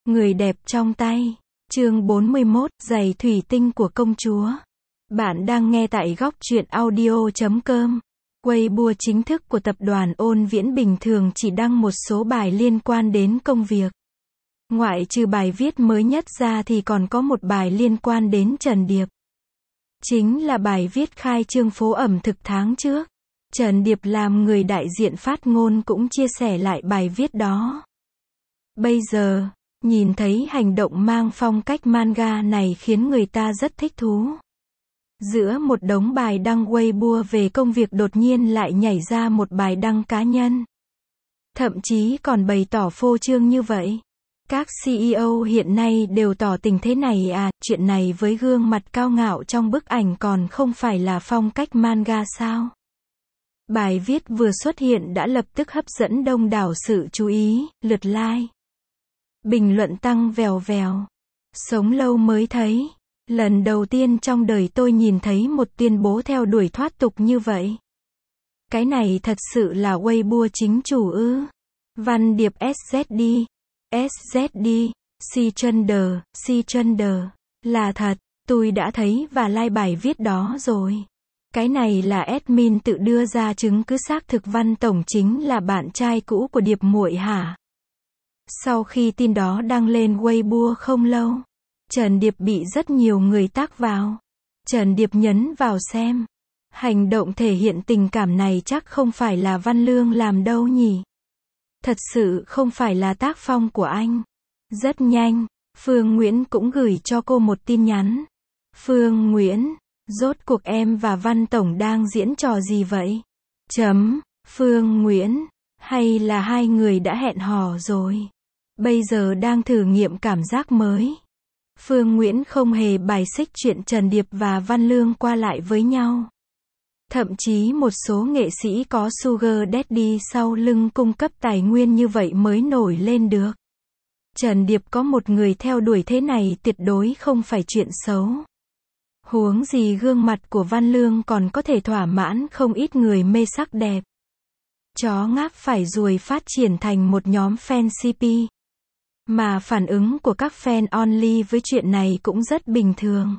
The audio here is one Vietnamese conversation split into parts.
Người đẹp trong tay. Chương 41, giày thủy tinh của công chúa. Bạn đang nghe tại góc truyện audio.com. Weibo chính thức của tập đoàn Ôn Viễn bình thường chỉ đăng một số bài liên quan đến công việc. Ngoại trừ bài viết mới nhất ra thì còn có một bài liên quan đến Trần Điệp. Chính là bài viết khai trương phố ẩm thực tháng trước. Trần Điệp làm người đại diện phát ngôn cũng chia sẻ lại bài viết đó. Bây giờ, nhìn thấy hành động mang phong cách manga này khiến người ta rất thích thú. Giữa một đống bài đăng Weibo về công việc đột nhiên lại nhảy ra một bài đăng cá nhân. Thậm chí còn bày tỏ phô trương như vậy. Các CEO hiện nay đều tỏ tình thế này à, chuyện này với gương mặt cao ngạo trong bức ảnh còn không phải là phong cách manga sao? Bài viết vừa xuất hiện đã lập tức hấp dẫn đông đảo sự chú ý, lượt like. Bình luận tăng vèo vèo. Sống lâu mới thấy. Lần đầu tiên trong đời tôi nhìn thấy một tuyên bố theo đuổi thoát tục như vậy. Cái này thật sự là Weibo chính chủ ư? Văn Điệp SZD. SZD. C-Chunder. Là thật, tôi đã thấy và like bài viết đó rồi. Cái này là admin tự đưa ra chứng cứ xác thực Văn Tổng chính là bạn trai cũ của Điệp muội hả? Sau khi tin đó đăng lên Weibo không lâu, Trần Điệp bị rất nhiều người tác vào. Trần Điệp nhấn vào xem. Hành động thể hiện tình cảm này chắc không phải là Văn Lương làm đâu nhỉ? Thật sự không phải là tác phong của anh. Rất nhanh, Phương Nguyễn cũng gửi cho cô một tin nhắn. Phương Nguyễn, rốt cuộc em và Văn Tổng đang diễn trò gì vậy? Phương Nguyễn, hay là hai người đã hẹn hò rồi? Bây giờ đang thử nghiệm cảm giác mới. Phương Nguyễn không hề bài xích chuyện Trần Điệp và Văn Lương qua lại với nhau. Thậm chí một số nghệ sĩ có Sugar Daddy sau lưng cung cấp tài nguyên như vậy mới nổi lên được. Trần Điệp có một người theo đuổi thế này tuyệt đối không phải chuyện xấu. Huống gì gương mặt của Văn Lương còn có thể thỏa mãn không ít người mê sắc đẹp. Chó ngáp phải ruồi phát triển thành một nhóm fan CP. Mà phản ứng của các fan only với chuyện này cũng rất bình thường.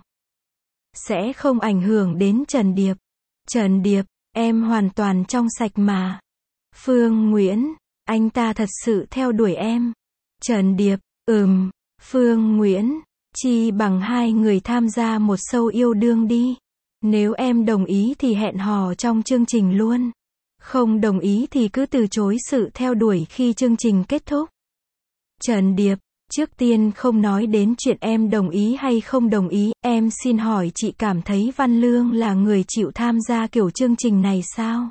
Sẽ không ảnh hưởng đến Trần Điệp. Trần Điệp, em hoàn toàn trong sạch mà. Phương Nguyễn, anh ta thật sự theo đuổi em. Trần Điệp, Phương Nguyễn, chi bằng hai người tham gia một show yêu đương đi. Nếu em đồng ý thì hẹn hò trong chương trình luôn. Không đồng ý thì cứ từ chối sự theo đuổi khi chương trình kết thúc. Trần Điệp, trước tiên không nói đến chuyện em đồng ý hay không đồng ý, em xin hỏi chị cảm thấy Văn Lương là người chịu tham gia kiểu chương trình này sao?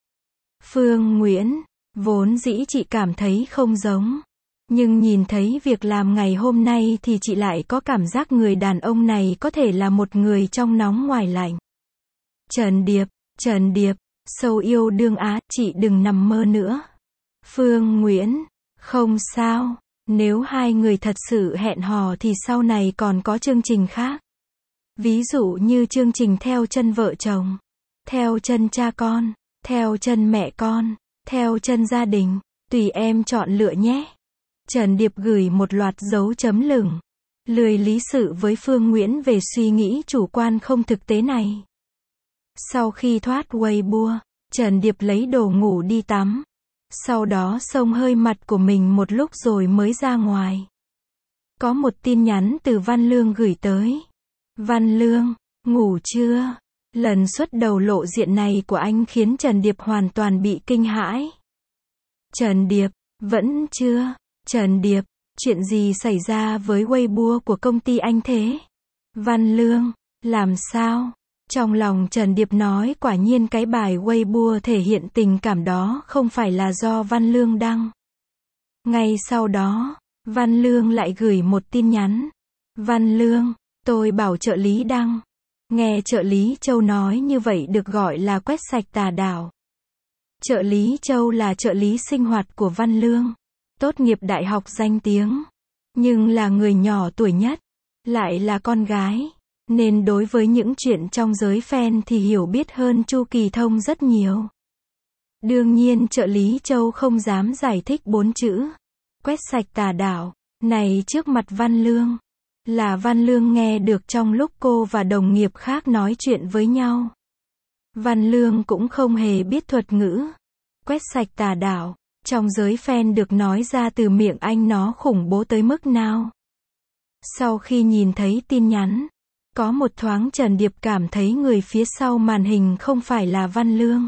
Phương Nguyễn, vốn dĩ chị cảm thấy không giống. Nhưng nhìn thấy việc làm ngày hôm nay thì chị lại có cảm giác người đàn ông này có thể là một người trong nóng ngoài lạnh. Trần Điệp, show yêu đương á, chị đừng nằm mơ nữa. Phương Nguyễn, không sao. Nếu hai người thật sự hẹn hò thì sau này còn có chương trình khác. Ví dụ như chương trình theo chân vợ chồng, theo chân cha con, theo chân mẹ con, theo chân gia đình, tùy em chọn lựa nhé. Trần Điệp gửi một loạt dấu chấm lửng, lười lý sự với Phương Nguyễn về suy nghĩ chủ quan không thực tế này. Sau khi thoát Weibo, Trần Điệp lấy đồ ngủ đi tắm. Sau đó xông hơi mặt của mình một lúc rồi mới ra ngoài. Có một tin nhắn từ Văn Lương gửi tới. Văn Lương, ngủ chưa? Lần xuất đầu lộ diện này của anh khiến Trần Điệp hoàn toàn bị kinh hãi. Trần Điệp, vẫn chưa. Trần Điệp, chuyện gì xảy ra với Weibo của công ty anh thế? Văn Lương, làm sao? Trong lòng Trần Điệp nói quả nhiên cái bài Weibo thể hiện tình cảm đó không phải là do Văn Lương đăng. Ngay sau đó, Văn Lương lại gửi một tin nhắn. Văn Lương, tôi bảo trợ lý đăng. Nghe trợ lý Châu nói như vậy được gọi là quét sạch tà đạo. Trợ lý Châu là trợ lý sinh hoạt của Văn Lương. Tốt nghiệp đại học danh tiếng. Nhưng là người nhỏ tuổi nhất. Lại là con gái. Nên đối với những chuyện trong giới fan thì hiểu biết hơn Chu Kỳ Thông rất nhiều. Đương nhiên trợ lý Châu không dám giải thích 4 chữ. Quét sạch tà đạo. Này trước mặt Văn Lương. Là Văn Lương nghe được trong lúc cô và đồng nghiệp khác nói chuyện với nhau. Văn Lương cũng không hề biết thuật ngữ. Quét sạch tà đạo. Trong giới fan được nói ra từ miệng anh nó khủng bố tới mức nào. Sau khi nhìn thấy tin nhắn, có một thoáng Trần Điệp cảm thấy người phía sau màn hình không phải là Văn Lương.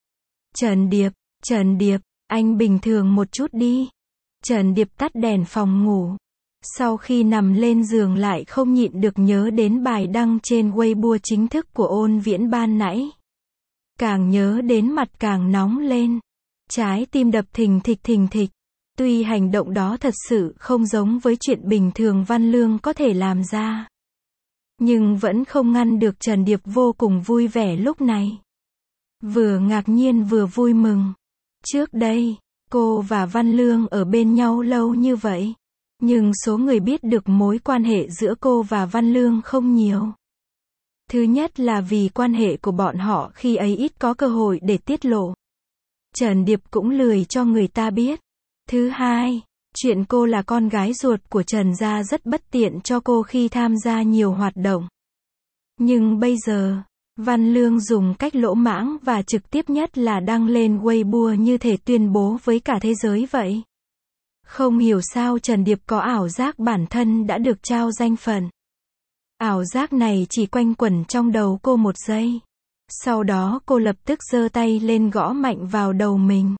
Trần Điệp, anh bình thường một chút đi. Trần Điệp tắt đèn phòng ngủ. Sau khi nằm lên giường lại không nhịn được nhớ đến bài đăng trên Weibo chính thức của Ôn Viễn ban nãy. Càng nhớ đến mặt càng nóng lên. Trái tim đập thình thịch. Tuy hành động đó thật sự không giống với chuyện bình thường Văn Lương có thể làm ra. Nhưng vẫn không ngăn được Trần Điệp vô cùng vui vẻ lúc này. Vừa ngạc nhiên vừa vui mừng. Trước đây, cô và Văn Lương ở bên nhau lâu như vậy. Nhưng số người biết được mối quan hệ giữa cô và Văn Lương không nhiều. Thứ nhất là vì quan hệ của bọn họ khi ấy ít có cơ hội để tiết lộ. Trần Điệp cũng lười cho người ta biết. Thứ hai, chuyện cô là con gái ruột của Trần gia rất bất tiện cho cô khi tham gia nhiều hoạt động. Nhưng bây giờ, Văn Lương dùng cách lỗ mãng và trực tiếp nhất là đăng lên Weibo như thể tuyên bố với cả thế giới vậy. Không hiểu sao Trần Điệp có ảo giác bản thân đã được trao danh phận. Ảo giác này chỉ quanh quẩn trong đầu cô một giây. Sau đó cô lập tức giơ tay lên gõ mạnh vào đầu mình.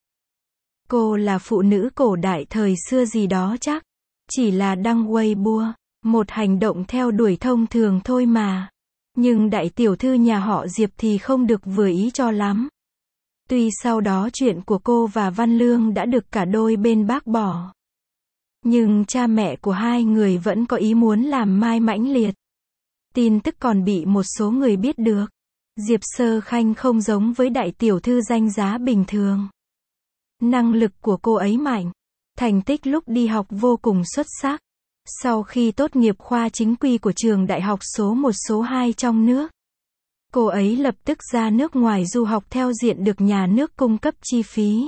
Cô là phụ nữ cổ đại thời xưa gì đó chắc. Chỉ là đăng Weibo, một hành động theo đuổi thông thường thôi mà. Nhưng đại tiểu thư nhà họ Diệp thì không được vừa ý cho lắm. Tuy sau đó chuyện của cô và Văn Lương đã được cả đôi bên bác bỏ. Nhưng cha mẹ của hai người vẫn có ý muốn làm mai mãnh liệt. Tin tức còn bị một số người biết được. Diệp Sơ Khanh không giống với đại tiểu thư danh giá bình thường. Năng lực của cô ấy mạnh. Thành tích lúc đi học vô cùng xuất sắc. Sau khi tốt nghiệp khoa chính quy của trường đại học số 1 số 2 trong nước, cô ấy lập tức ra nước ngoài du học theo diện được nhà nước cung cấp chi phí.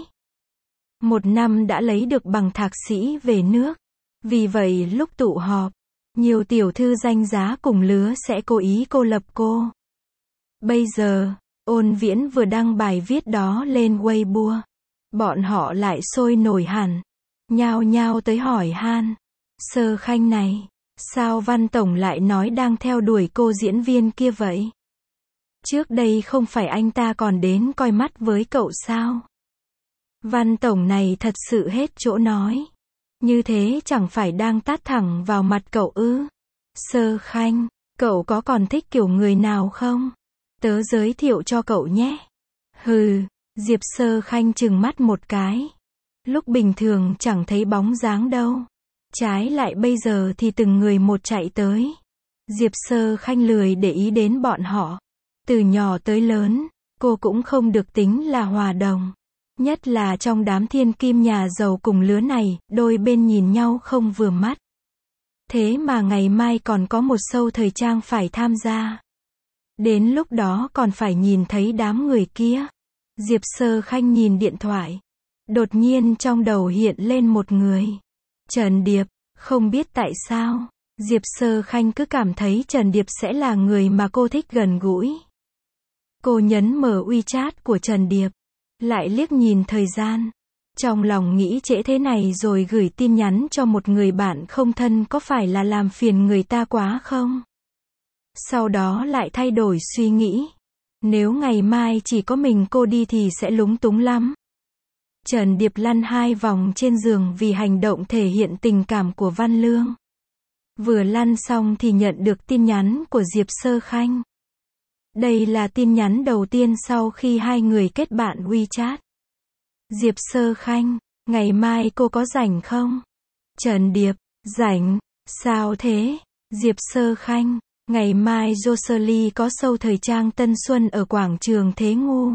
1 năm đã lấy được bằng thạc sĩ về nước. Vì vậy lúc tụ họp, nhiều tiểu thư danh giá cùng lứa sẽ cố ý cô lập cô. Bây giờ, Ôn Viễn vừa đăng bài viết đó lên Weibo. Bọn họ lại sôi nổi hẳn. Nhao nhao tới hỏi han. Sơ Khanh này, sao Văn Tổng lại nói đang theo đuổi cô diễn viên kia vậy? Trước đây không phải anh ta còn đến coi mắt với cậu sao? Văn Tổng này thật sự hết chỗ nói. Như thế chẳng phải đang tát thẳng vào mặt cậu ư? Sơ Khanh, cậu có còn thích kiểu người nào không? Tớ giới thiệu cho cậu nhé. Hừ, Diệp Sơ Khanh trừng mắt một cái. Lúc bình thường chẳng thấy bóng dáng đâu. Trái lại bây giờ thì từng người một chạy tới. Diệp Sơ Khanh lười để ý đến bọn họ. Từ nhỏ tới lớn, cô cũng không được tính là hòa đồng. Nhất là trong đám thiên kim nhà giàu cùng lứa này, đôi bên nhìn nhau không vừa mắt. Thế mà ngày mai còn có một show thời trang phải tham gia. Đến lúc đó còn phải nhìn thấy đám người kia. Diệp Sơ Khanh nhìn điện thoại. Đột nhiên trong đầu hiện lên một người. Trần Điệp, không biết tại sao, Diệp Sơ Khanh cứ cảm thấy Trần Điệp sẽ là người mà cô thích gần gũi. Cô nhấn mở WeChat của Trần Điệp, lại liếc nhìn thời gian. Trong lòng nghĩ trễ thế này rồi gửi tin nhắn cho một người bạn không thân có phải là làm phiền người ta quá không? Sau đó lại thay đổi suy nghĩ. Nếu ngày mai chỉ có mình cô đi thì sẽ lúng túng lắm. Trần Điệp lăn 2 vòng trên giường vì hành động thể hiện tình cảm của Văn Lương. Vừa lăn xong thì nhận được tin nhắn của Diệp Sơ Khanh. Đây là tin nhắn đầu tiên sau khi hai người kết bạn WeChat. Diệp Sơ Khanh, ngày mai cô có rảnh không? Trần Điệp, rảnh, sao thế? Diệp Sơ Khanh, ngày mai Jocelyn có show thời trang Tân Xuân ở quảng trường Thế Ngu.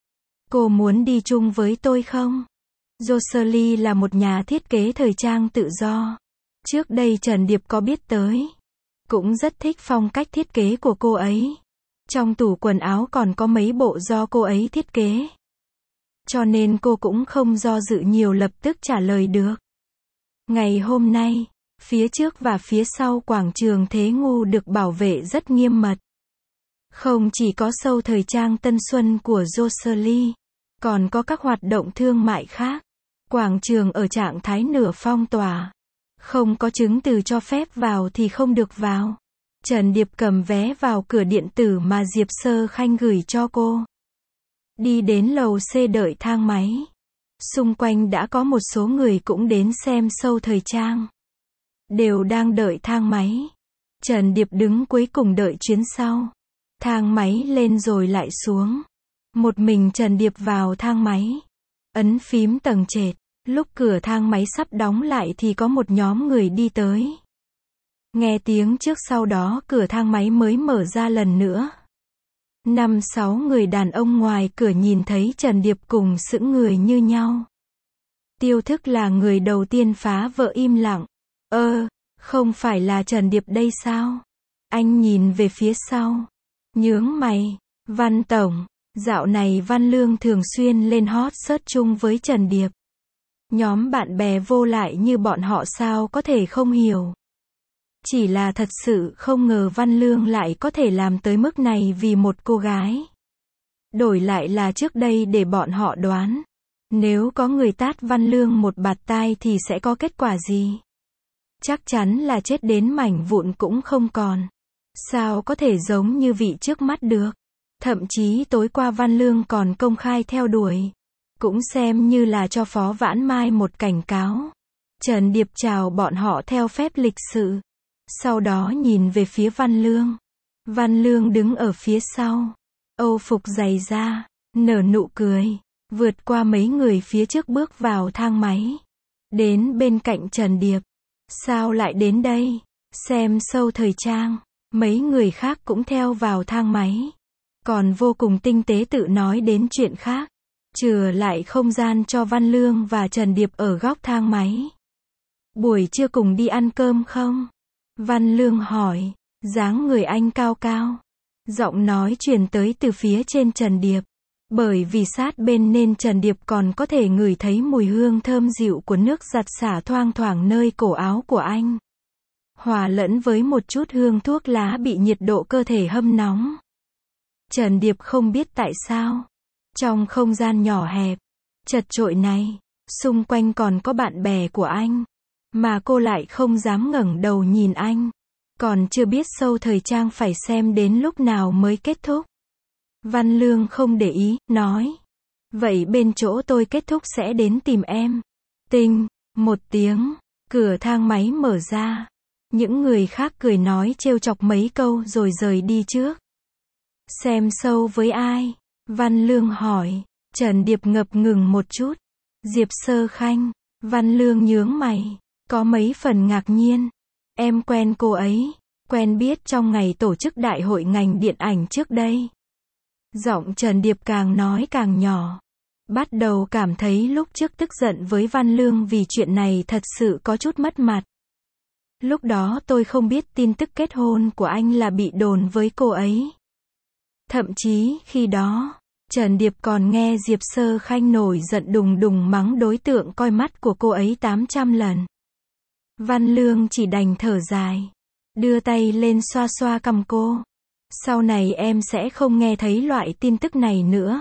Cô muốn đi chung với tôi không? Jocelyn là một nhà thiết kế thời trang tự do. Trước đây Trần Điệp có biết tới. Cũng rất thích phong cách thiết kế của cô ấy. Trong tủ quần áo còn có mấy bộ do cô ấy thiết kế. Cho nên cô cũng không do dự nhiều lập tức trả lời được. Ngày hôm nay, Phía trước và phía sau quảng trường Thế Ngu được bảo vệ rất nghiêm mật. Không chỉ có show thời trang tân xuân của Jocelyn, còn có các hoạt động thương mại khác. Quảng trường ở trạng thái nửa phong tỏa. Không có chứng từ cho phép vào thì không được vào. Trần Điệp cầm vé vào cửa điện tử mà Diệp Sơ Khanh gửi cho cô. Đi đến lầu C đợi thang máy. Xung quanh đã có một số người cũng đến xem show thời trang. Đều đang đợi thang máy. Trần Điệp đứng cuối cùng đợi chuyến sau. Thang máy lên rồi lại xuống. Một mình Trần Điệp vào thang máy. Ấn phím tầng trệt. Lúc cửa thang máy sắp đóng lại thì có một nhóm người đi tới. Nghe tiếng trước sau đó cửa thang máy mới mở ra lần nữa. 5-6 người đàn ông ngoài cửa nhìn thấy Trần Điệp cùng sững người như nhau. Tiêu Thức là người đầu tiên phá vỡ im lặng. Không phải là Trần Điệp đây sao? Anh nhìn về phía sau. Nhướng mày. Văn Tổng, dạo này Văn Lương thường xuyên lên hot search chung với Trần Điệp. Nhóm bạn bè vô lại như bọn họ sao có thể không hiểu. Chỉ là thật sự không ngờ Văn Lương lại có thể làm tới mức này vì một cô gái. Đổi lại là trước đây để bọn họ đoán. Nếu có người tát Văn Lương một bạt tai thì sẽ có kết quả gì? Chắc chắn là chết đến mảnh vụn cũng không còn. Sao có thể giống như vị trước mắt được? Thậm chí tối qua Văn Lương còn công khai theo đuổi. Cũng xem như là cho Phó Vãn Mai một cảnh cáo. Trần Điệp chào bọn họ theo phép lịch sự. Sau đó nhìn về phía Văn Lương. Văn Lương đứng ở phía sau. Âu phục dày da, nở nụ cười. Vượt qua mấy người phía trước bước vào thang máy. Đến bên cạnh Trần Điệp. Sao lại đến đây? Xem show thời trang. Mấy người khác cũng theo vào thang máy. Còn vô cùng tinh tế tự nói đến chuyện khác. Chừa lại không gian cho Văn Lương và Trần Điệp ở góc thang máy. Buổi trưa cùng đi ăn cơm không? Văn Lương hỏi. Dáng người anh cao cao. Giọng nói truyền tới từ phía trên Trần Điệp. Bởi vì sát bên nên Trần Điệp còn có thể ngửi thấy mùi hương thơm dịu của nước giặt xả thoang thoảng nơi cổ áo của anh. Hòa lẫn với một chút hương thuốc lá bị nhiệt độ cơ thể hâm nóng. Trần Điệp không biết tại sao. Trong không gian nhỏ hẹp, chật chội này, xung quanh còn có bạn bè của anh. Mà cô lại không dám ngẩng đầu nhìn anh. Còn chưa biết show thời trang phải xem đến lúc nào mới kết thúc. Văn Lương không để ý, nói. Vậy bên chỗ tôi kết thúc sẽ đến tìm em. Tinh, một tiếng, cửa thang máy mở ra. Những người khác cười nói trêu chọc mấy câu rồi rời đi trước. Xem show với ai? Văn Lương hỏi. Trần Điệp ngập ngừng một chút. Diệp Sơ Khanh. Văn Lương nhướng mày. Có mấy phần ngạc nhiên. Em quen cô ấy. Quen biết trong ngày tổ chức đại hội ngành điện ảnh trước đây. Giọng Trần Điệp càng nói càng nhỏ. Bắt đầu cảm thấy lúc trước tức giận với Văn Lương vì chuyện này thật sự có chút mất mặt. Lúc đó tôi không biết tin tức kết hôn của anh là bị đồn với cô ấy. Thậm chí khi đó, Trần Điệp còn nghe Diệp Sơ Khanh nổi giận đùng đùng mắng đối tượng coi mắt của cô ấy 800 lần. Văn Lương chỉ đành thở dài. Đưa tay lên xoa xoa cằm cô. Sau này em sẽ không nghe thấy loại tin tức này nữa.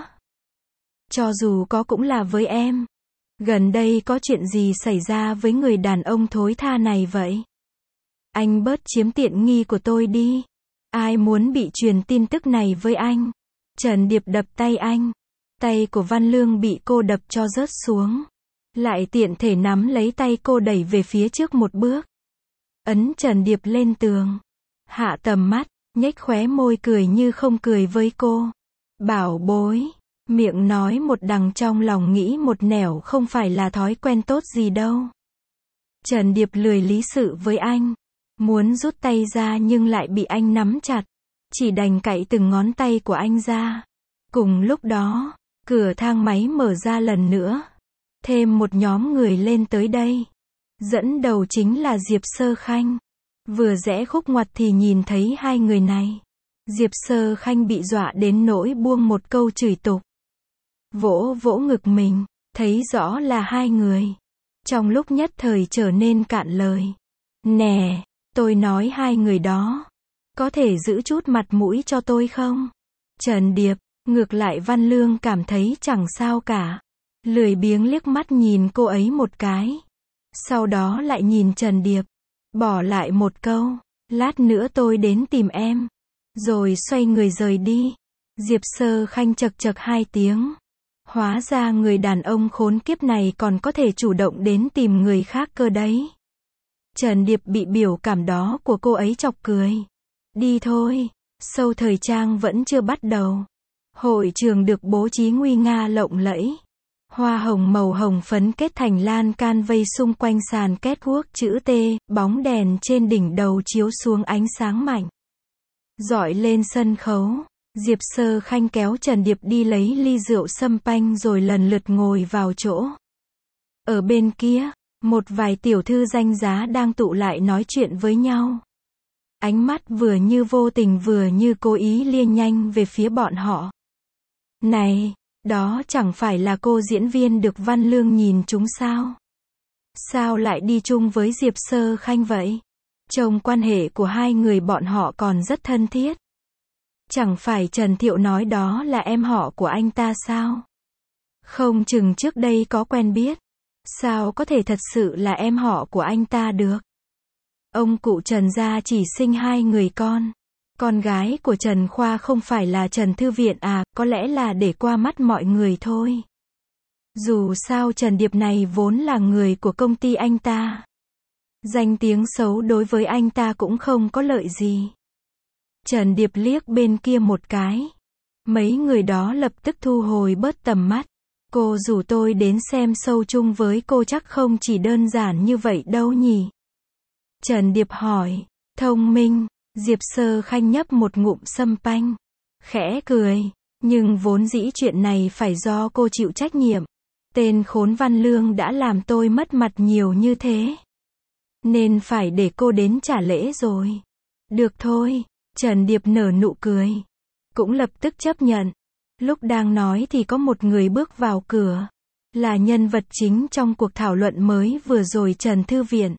Cho dù có cũng là với em. Gần đây có chuyện gì xảy ra với người đàn ông thối tha này vậy? Anh bớt chiếm tiện nghi của tôi đi. Ai muốn bị truyền tin tức này với anh? Trần Điệp đập tay anh. Tay của Văn Lương bị cô đập cho rớt xuống. Lại tiện thể nắm lấy tay cô đẩy về phía trước một bước. Ấn Trần Điệp lên tường. Hạ tầm mắt, nhếch khóe môi cười như không cười với cô. Bảo bối. Miệng nói một đằng trong lòng nghĩ một nẻo không phải là thói quen tốt gì đâu. Trần Điệp lười lý sự với anh. Muốn rút tay ra nhưng lại bị anh nắm chặt. Chỉ đành cạy từng ngón tay của anh ra. Cùng lúc đó, cửa thang máy mở ra lần nữa. Thêm một nhóm người lên tới đây. Dẫn đầu chính là Diệp Sơ Khanh. Vừa rẽ khúc ngoặt thì nhìn thấy hai người này. Diệp Sơ Khanh bị dọa đến nỗi buông một câu chửi tục. Vỗ vỗ ngực mình, thấy rõ là hai người. Trong lúc nhất thời trở nên cạn lời. Nè, tôi nói hai người đó, có thể giữ chút mặt mũi cho tôi không? Trần Điệp, ngược lại Văn Lương cảm thấy chẳng sao cả. Lười biếng liếc mắt nhìn cô ấy một cái. Sau đó lại nhìn Trần Điệp. Bỏ lại một câu, lát nữa tôi đến tìm em. Rồi xoay người rời đi. Diệp Sơ Khanh chậc chậc hai tiếng. Hóa ra người đàn ông khốn kiếp này còn có thể chủ động đến tìm người khác cơ đấy. Trần Điệp bị biểu cảm đó của cô ấy chọc cười. Đi thôi, show thời trang vẫn chưa bắt đầu. Hội trường được bố trí nguy nga lộng lẫy. Hoa hồng màu hồng phấn kết thành lan can vây xung quanh sàn catwalk chữ T, bóng đèn trên đỉnh đầu chiếu xuống ánh sáng mạnh. Dọi lên sân khấu, Diệp Sơ Khanh kéo Trần Điệp đi lấy ly rượu sâm panh rồi lần lượt ngồi vào chỗ. Ở bên kia, một vài tiểu thư danh giá đang tụ lại nói chuyện với nhau. Ánh mắt vừa như vô tình vừa như cố ý lia nhanh về phía bọn họ. Này, đó chẳng phải là cô diễn viên được Văn Lương nhìn chúng sao? Sao lại đi chung với Diệp Sơ Khanh vậy? Trông quan hệ của hai người bọn họ còn rất thân thiết. Chẳng phải Trần Thiệu nói đó là em họ của anh ta sao? Không chừng trước đây có quen biết. Sao có thể thật sự là em họ của anh ta được? Ông cụ Trần gia chỉ sinh hai người con. Con gái của Trần Khoa không phải là Trần Thư Viện à, có lẽ là để qua mắt mọi người thôi. Dù sao Trần Điệp này vốn là người của công ty anh ta. Danh tiếng xấu đối với anh ta cũng không có lợi gì. Trần Điệp liếc bên kia một cái. Mấy người đó lập tức thu hồi bớt tầm mắt. Cô rủ tôi đến xem show chung với cô chắc không chỉ đơn giản như vậy đâu nhỉ? Trần Điệp hỏi. Thông minh. Diệp Sơ Khanh nhấp một ngụm sâm panh. Khẽ cười. Nhưng vốn dĩ chuyện này phải do cô chịu trách nhiệm. Tên khốn Văn Lương đã làm tôi mất mặt nhiều như thế. Nên phải để cô đến trả lễ rồi. Được thôi. Trần Điệp nở nụ cười. Cũng lập tức chấp nhận. Lúc đang nói thì có một người bước vào cửa. Là nhân vật chính trong cuộc thảo luận mới vừa rồi Trần Thư Viện.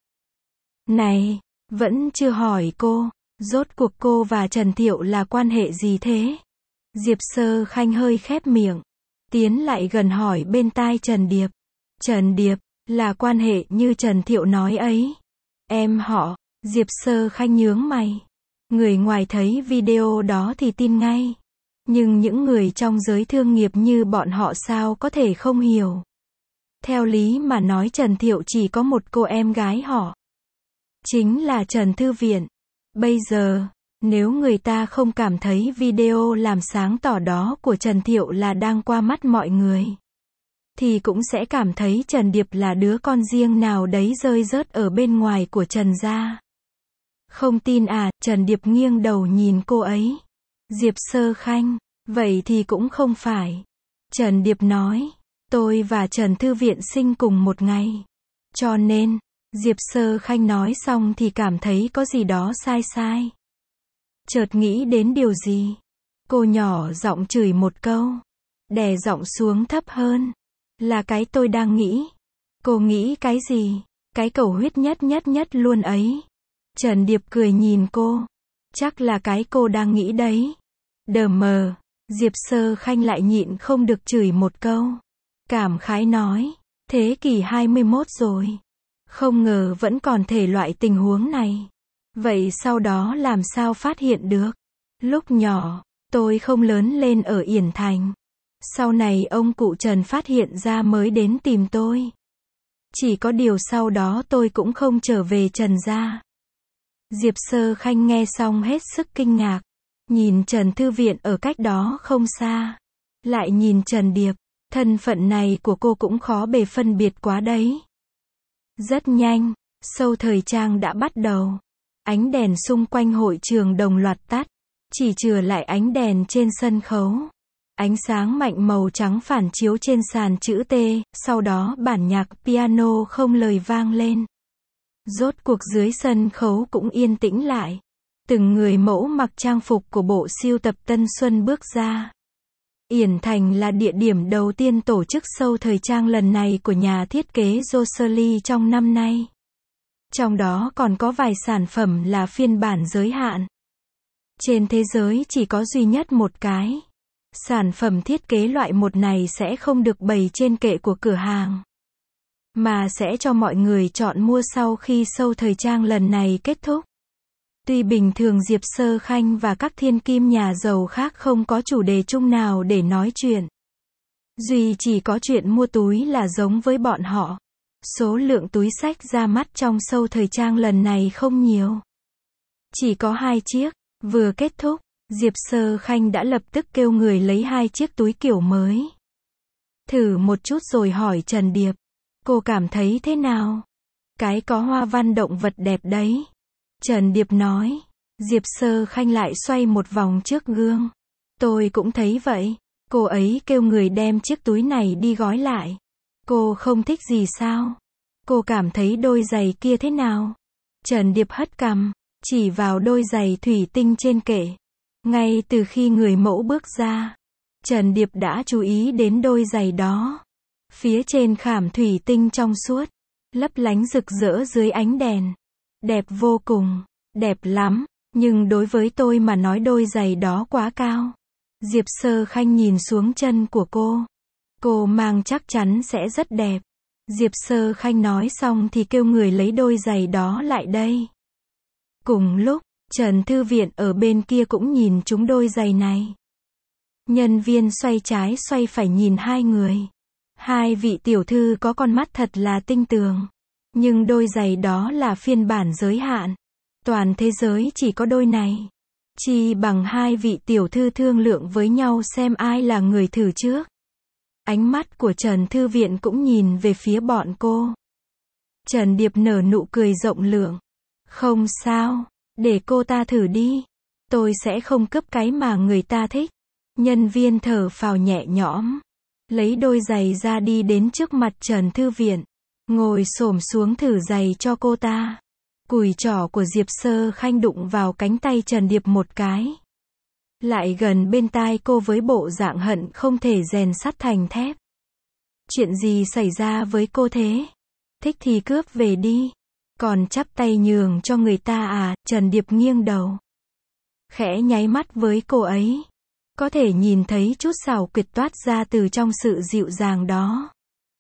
Này, vẫn chưa hỏi cô. Rốt cuộc cô và Trần Thiệu là quan hệ gì thế? Diệp Sơ Khanh hơi khép miệng. Tiến lại gần hỏi bên tai Trần Điệp. Trần Điệp, là quan hệ như Trần Thiệu nói ấy. Em họ. Diệp Sơ Khanh nhướng mày. Người ngoài thấy video đó thì tin ngay. Nhưng những người trong giới thương nghiệp như bọn họ sao có thể không hiểu. Theo lý mà nói Trần Thiệu chỉ có một cô em gái họ. Chính là Trần Thư Viện. Bây giờ, nếu người ta không cảm thấy video làm sáng tỏ đó của Trần Thiệu là đang qua mắt mọi người, thì cũng sẽ cảm thấy Trần Điệp là đứa con riêng nào đấy rơi rớt ở bên ngoài của Trần gia. Không tin à? Trần Điệp nghiêng đầu nhìn cô ấy. Diệp Sơ Khanh, vậy thì cũng không phải. Trần Điệp nói, tôi và Trần Thư Viện sinh cùng một ngày. Cho nên, Diệp Sơ Khanh nói xong thì cảm thấy có gì đó sai sai. Chợt nghĩ đến điều gì. Cô nhỏ giọng chửi một câu. Đè giọng xuống thấp hơn. Là cái tôi đang nghĩ. Cô nghĩ cái gì? Cái cầu huyết nhất luôn ấy. Trần Điệp cười nhìn cô. Chắc là cái cô đang nghĩ đấy. Đờ mờ. Diệp Sơ Khanh lại nhịn không được chửi một câu. Cảm khái nói. Thế kỷ 21 rồi. Không ngờ vẫn còn thể loại tình huống này. Vậy sau đó làm sao phát hiện được? Lúc nhỏ, tôi không lớn lên ở Yển Thành. Sau này ông cụ Trần phát hiện ra mới đến tìm tôi. Chỉ có điều sau đó tôi cũng không trở về Trần gia. Diệp Sơ Khanh nghe xong hết sức kinh ngạc. Nhìn Trần Thư Viện ở cách đó không xa. Lại nhìn Trần Điệp. Thân phận này của cô cũng khó bề phân biệt quá đấy. Rất nhanh, show thời trang đã bắt đầu. Ánh đèn xung quanh hội trường đồng loạt tắt. Chỉ chừa lại ánh đèn trên sân khấu. Ánh sáng mạnh màu trắng phản chiếu trên sàn chữ T, sau đó bản nhạc piano không lời vang lên. Rốt cuộc dưới sân khấu cũng yên tĩnh lại. Từng người mẫu mặc trang phục của bộ sưu tập Tân Xuân bước ra. Yển Thành là địa điểm đầu tiên tổ chức show thời trang lần này của nhà thiết kế Jocelyn trong năm nay. Trong đó còn có vài sản phẩm là phiên bản giới hạn. Trên thế giới chỉ có duy nhất một cái. Sản phẩm thiết kế loại 1 này sẽ không được bày trên kệ của cửa hàng, mà sẽ cho mọi người chọn mua sau khi show thời trang lần này kết thúc. Tuy bình thường Diệp Sơ Khanh và các thiên kim nhà giàu khác không có chủ đề chung nào để nói chuyện, duy chỉ có chuyện mua túi là giống với bọn họ. Số lượng túi xách ra mắt trong show thời trang lần này không nhiều. Chỉ có 2 chiếc. Vừa kết thúc, Diệp Sơ Khanh đã lập tức kêu người lấy 2 chiếc túi kiểu mới. Thử một chút rồi hỏi Trần Điệp. Cô cảm thấy thế nào? Cái có hoa văn động vật đẹp đấy. Trần Điệp nói. Diệp Sơ Khanh lại xoay một vòng trước gương. Tôi cũng thấy vậy. Cô ấy kêu người đem chiếc túi này đi gói lại. Cô không thích gì sao? Cô cảm thấy đôi giày kia thế nào? Trần Điệp hất cằm, chỉ vào đôi giày thủy tinh trên kệ. Ngay từ khi người mẫu bước ra, Trần Điệp đã chú ý đến đôi giày đó. Phía trên khảm thủy tinh trong suốt, lấp lánh rực rỡ dưới ánh đèn. Đẹp vô cùng, đẹp lắm, nhưng đối với tôi mà nói đôi giày đó quá cao. Diệp Sơ Khanh nhìn xuống chân của cô. Cô mang chắc chắn sẽ rất đẹp. Diệp Sơ Khanh nói xong thì kêu người lấy đôi giày đó lại đây. Cùng lúc, Trần Thư Viện ở bên kia cũng nhìn trúng đôi giày này. Nhân viên xoay trái xoay phải nhìn hai người. Hai vị tiểu thư có con mắt thật là tinh tường. Nhưng đôi giày đó là phiên bản giới hạn. Toàn thế giới chỉ có đôi này. Chi bằng hai vị tiểu thư thương lượng với nhau xem ai là người thử trước. Ánh mắt của Trần Thư Viện cũng nhìn về phía bọn cô. Trần Điệp nở nụ cười rộng lượng. Không sao, để cô ta thử đi. Tôi sẽ không cướp cái mà người ta thích. Nhân viên thở phào nhẹ nhõm. Lấy đôi giày ra đi đến trước mặt Trần Thư Viện. Ngồi xổm xuống thử giày cho cô ta. Cùi trỏ của Diệp Sơ Khanh đụng vào cánh tay Trần Điệp một cái. Lại gần bên tai cô với bộ dạng hận không thể rèn sắt thành thép. Chuyện gì xảy ra với cô thế? Thích thì cướp về đi. Còn chắp tay nhường cho người ta à? Trần Điệp nghiêng đầu. Khẽ nháy mắt với cô ấy. Có thể nhìn thấy chút xảo quyệt toát ra từ trong sự dịu dàng đó.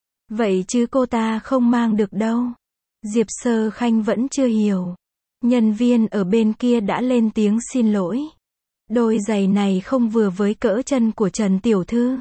Vậy chứ cô ta không mang được đâu. Diệp Sơ Khanh vẫn chưa hiểu. Nhân viên ở bên kia đã lên tiếng xin lỗi. Đôi giày này không vừa với cỡ chân của Trần Tiểu Thư.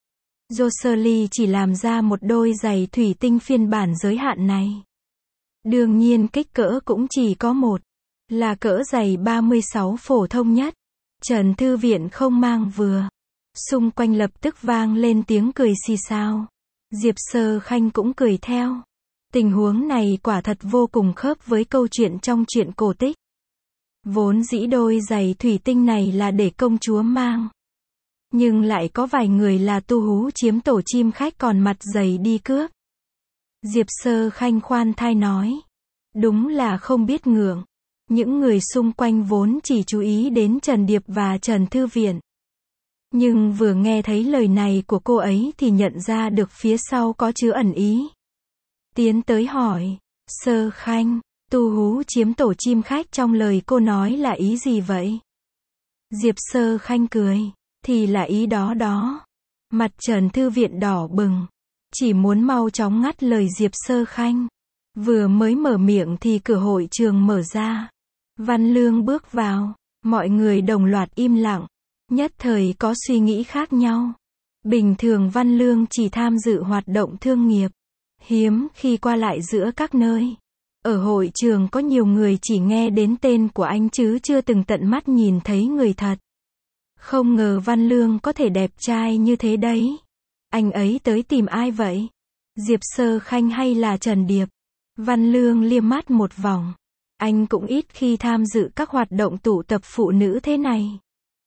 Jocelyn chỉ làm ra một đôi giày thủy tinh phiên bản giới hạn này. Đương nhiên kích cỡ cũng chỉ có một. Là cỡ giày 36 phổ thông nhất. Trần Thư Viện không mang vừa. Xung quanh lập tức vang lên tiếng cười xì xào. Diệp Sơ Khanh cũng cười theo. Tình huống này quả thật vô cùng khớp với câu chuyện trong truyện cổ tích. Vốn dĩ đôi giày thủy tinh này là để công chúa mang. Nhưng lại có vài người là tu hú chiếm tổ chim khách còn mặt dày đi cướp. Diệp Sơ Khanh khoan thai nói. Đúng là không biết ngượng. Những người xung quanh vốn chỉ chú ý đến Trần Điệp và Trần Thư Viện. Nhưng vừa nghe thấy lời này của cô ấy thì nhận ra được phía sau có chứa ẩn ý. Tiến tới hỏi. Sơ Khanh, tu hú chiếm tổ chim khách trong lời cô nói là ý gì vậy? Diệp Sơ Khanh cười. Thì là ý đó đó. Mặt Trần Thư Viện đỏ bừng. Chỉ muốn mau chóng ngắt lời Diệp Sơ Khanh. Vừa mới mở miệng thì cửa hội trường mở ra. Văn Lương bước vào. Mọi người đồng loạt im lặng. Nhất thời có suy nghĩ khác nhau. Bình thường Văn Lương chỉ tham dự hoạt động thương nghiệp. Hiếm khi qua lại giữa các nơi. Ở hội trường có nhiều người chỉ nghe đến tên của anh chứ chưa từng tận mắt nhìn thấy người thật. Không ngờ Văn Lương có thể đẹp trai như thế đấy. Anh ấy tới tìm ai vậy? Diệp Sơ Khanh hay là Trần Điệp? Văn Lương liếc mắt một vòng. Anh cũng ít khi tham dự các hoạt động tụ tập phụ nữ thế này.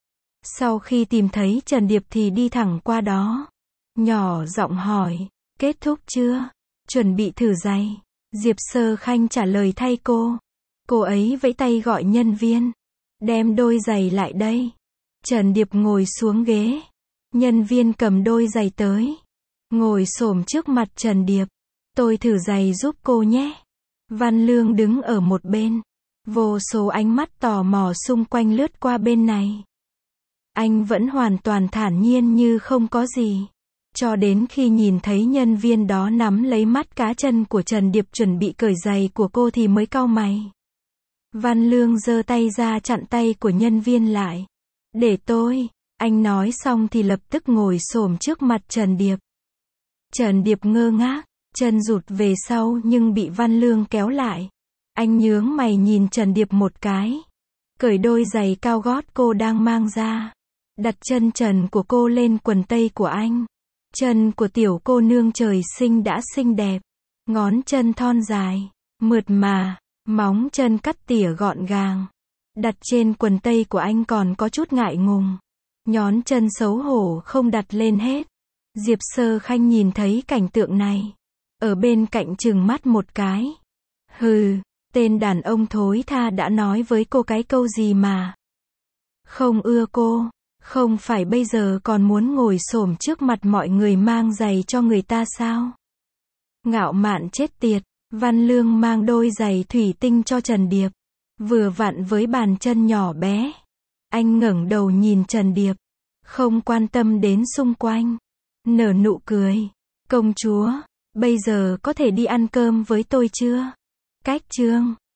Sau khi tìm thấy Trần Điệp thì đi thẳng qua đó. Nhỏ giọng hỏi. Kết thúc chưa? Chuẩn bị thử giày. Diệp Sơ Khanh trả lời thay cô. Cô ấy vẫy tay gọi nhân viên. Đem đôi giày lại đây. Trần Điệp ngồi xuống ghế. Nhân viên cầm đôi giày tới. Ngồi xổm trước mặt Trần Điệp. Tôi thử giày giúp cô nhé. Văn Lương đứng ở một bên. Vô số ánh mắt tò mò xung quanh lướt qua bên này. Anh vẫn hoàn toàn thản nhiên như không có gì. Cho đến khi nhìn thấy nhân viên đó nắm lấy mắt cá chân của Trần Điệp chuẩn bị cởi giày của cô thì mới cau mày. Văn Lương giơ tay ra chặn tay của nhân viên lại. Để tôi. Anh nói xong thì lập tức ngồi xổm trước mặt Trần Điệp. Trần Điệp ngơ ngác, chân rụt về sau nhưng bị Văn Lương kéo lại. Anh nhướng mày nhìn Trần Điệp một cái. Cởi đôi giày cao gót cô đang mang ra. Đặt chân trần của cô lên quần tây của anh. Chân của tiểu cô nương trời sinh đã xinh đẹp. Ngón chân thon dài, mượt mà, móng chân cắt tỉa gọn gàng. Đặt trên quần tây của anh còn có chút ngại ngùng. Nhón chân xấu hổ không đặt lên hết. Diệp Sơ Khanh nhìn thấy cảnh tượng này. Ở bên cạnh trừng mắt một cái. Hừ, tên đàn ông thối tha đã nói với cô cái câu gì mà. Không ưa cô, không phải bây giờ còn muốn ngồi xổm trước mặt mọi người mang giày cho người ta sao? Ngạo mạn chết tiệt, Văn Lương mang đôi giày thủy tinh cho Trần Điệp. Vừa vặn với bàn chân nhỏ bé. Anh ngẩng đầu nhìn Trần Điệp. Không quan tâm đến xung quanh. Nở nụ cười. Công chúa, bây giờ có thể đi ăn cơm với tôi chưa? Cách chương